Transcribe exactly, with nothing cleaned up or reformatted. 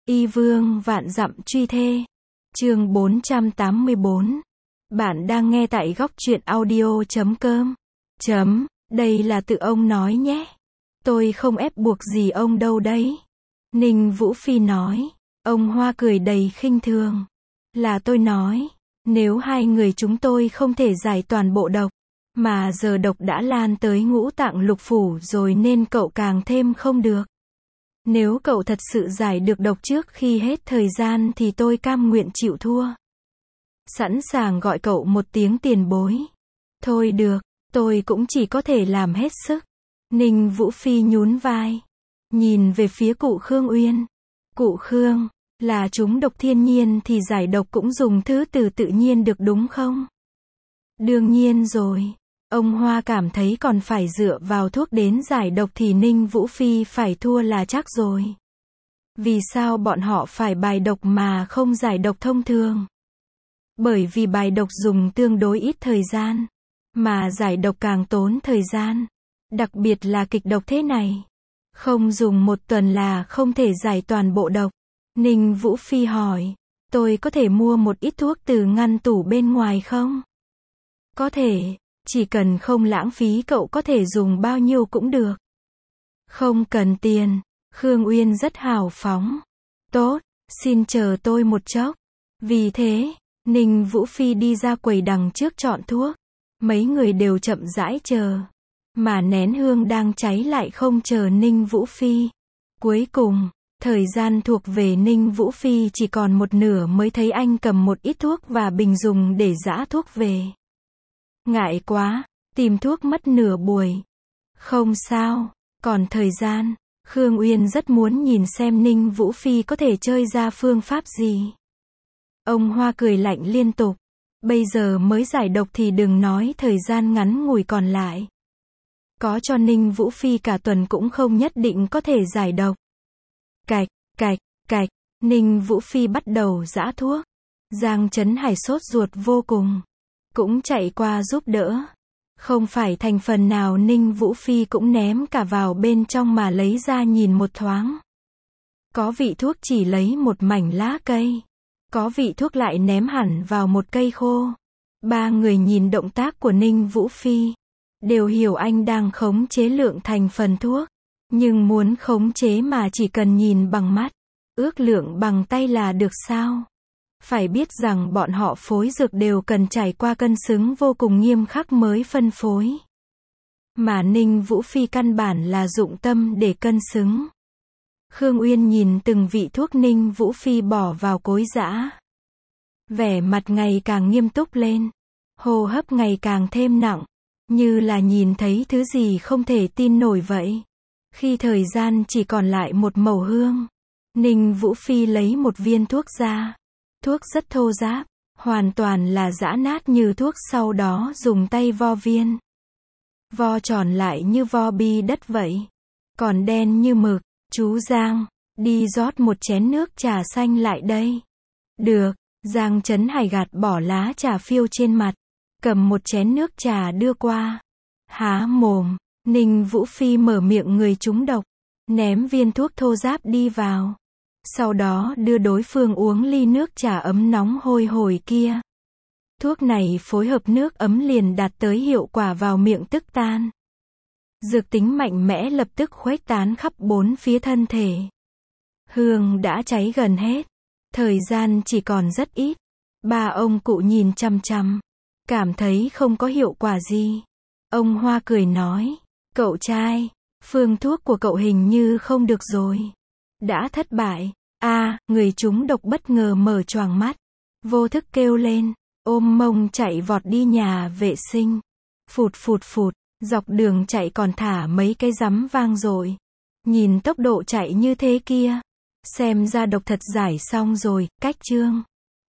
Y vương vạn dặm truy thê. Chương bốn trăm tám mươi bốn. Bạn đang nghe tại góc truyện audio chấm com. Chấm, đây là tự ông nói nhé. Tôi không ép buộc gì ông đâu đấy. Ninh Vũ Phi nói. Ông Hoa cười đầy khinh thường. Là tôi nói, nếu hai người chúng tôi không thể giải toàn bộ độc, mà giờ độc đã lan tới ngũ tạng lục phủ rồi nên cậu càng thêm không được. Nếu cậu thật sự giải được độc trước khi hết thời gian thì tôi cam nguyện chịu thua. Sẵn sàng gọi cậu một tiếng tiền bối. Thôi được, tôi cũng chỉ có thể làm hết sức. Ninh Vũ Phi nhún vai. Nhìn về phía cụ Khương Uyên. Cụ Khương, là chúng độc thiên nhiên thì giải độc cũng dùng thứ từ tự nhiên được đúng không? Đương nhiên rồi. Ông Hoa cảm thấy còn phải dựa vào thuốc đến giải độc thì Ninh Vũ Phi phải thua là chắc rồi. Vì sao bọn họ phải bài độc mà không giải độc thông thường? Bởi vì bài độc dùng tương đối ít thời gian, mà giải độc càng tốn thời gian. Đặc biệt là kịch độc thế này. Không dùng một tuần là không thể giải toàn bộ độc. Ninh Vũ Phi hỏi, tôi có thể mua một ít thuốc từ ngăn tủ bên ngoài không? Có thể. Chỉ cần không lãng phí cậu có thể dùng bao nhiêu cũng được. Không cần tiền. Khương Uyên rất hào phóng. Tốt, xin chờ tôi một chốc. Vì thế, Ninh Vũ Phi đi ra quầy đằng trước chọn thuốc. Mấy người đều chậm rãi chờ. Mà nén hương đang cháy lại không chờ Ninh Vũ Phi. Cuối cùng, thời gian thuộc về Ninh Vũ Phi chỉ còn một nửa mới thấy anh cầm một ít thuốc và bình dùng để giã thuốc về. Ngại quá, tìm thuốc mất nửa buổi. Không sao, còn thời gian. Khương Uyên rất muốn nhìn xem Ninh Vũ Phi có thể chơi ra phương pháp gì. Ông Hoa cười lạnh liên tục. Bây giờ mới giải độc thì đừng nói thời gian ngắn ngủi còn lại. Có cho Ninh Vũ Phi cả tuần cũng không nhất định có thể giải độc. Cạch, cạch, cạch, Ninh Vũ Phi bắt đầu giã thuốc. Giang Trấn Hải sốt ruột vô cùng. Cũng chạy qua giúp đỡ. Không phải thành phần nào Ninh Vũ Phi cũng ném cả vào bên trong mà lấy ra nhìn một thoáng. Có vị thuốc chỉ lấy một mảnh lá cây. Có vị thuốc lại ném hẳn vào một cây khô. Ba người nhìn động tác của Ninh Vũ Phi. Đều hiểu anh đang khống chế lượng thành phần thuốc. Nhưng muốn khống chế mà chỉ cần nhìn bằng mắt. Ước lượng bằng tay là được sao? Phải biết rằng bọn họ phối dược đều cần trải qua cân xứng vô cùng nghiêm khắc mới phân phối. Mà Ninh Vũ Phi căn bản là dụng tâm để cân xứng. Khương Uyên nhìn từng vị thuốc Ninh Vũ Phi bỏ vào cối giã. Vẻ mặt ngày càng nghiêm túc lên. Hô hấp ngày càng thêm nặng. Như là nhìn thấy thứ gì không thể tin nổi vậy. Khi thời gian chỉ còn lại một mẩu hương. Ninh Vũ Phi lấy một viên thuốc ra. Thuốc rất thô ráp, hoàn toàn là giã nát như thuốc, sau đó dùng tay vo viên. Vo tròn lại như vo bi đất vậy. Còn đen như mực. Chú Giang, đi rót một chén nước trà xanh lại đây. Được, Giang Trấn Hải gạt bỏ lá trà phiêu trên mặt. Cầm một chén nước trà đưa qua. Há mồm, Ninh Vũ Phi mở miệng người trúng độc. Ném viên thuốc thô ráp đi vào. Sau đó đưa đối phương uống ly nước trà ấm nóng hôi hổi kia. Thuốc này phối hợp nước ấm liền đạt tới hiệu quả vào miệng tức tan. Dược tính mạnh mẽ lập tức khuếch tán khắp bốn phía thân thể. Hương đã cháy gần hết. Thời gian chỉ còn rất ít. Ba ông cụ nhìn chằm chằm. Cảm thấy không có hiệu quả gì. Ông Hoa cười nói. Cậu trai, phương thuốc của cậu hình như không được rồi. Đã thất bại. A, à, người trúng độc bất ngờ mở choàng mắt. Vô thức kêu lên. Ôm mông chạy vọt đi nhà vệ sinh. Phụt phụt phụt. Dọc đường chạy còn thả mấy cái rắm vang dội. Nhìn tốc độ chạy như thế kia. Xem ra độc thật giải xong rồi, cách chương.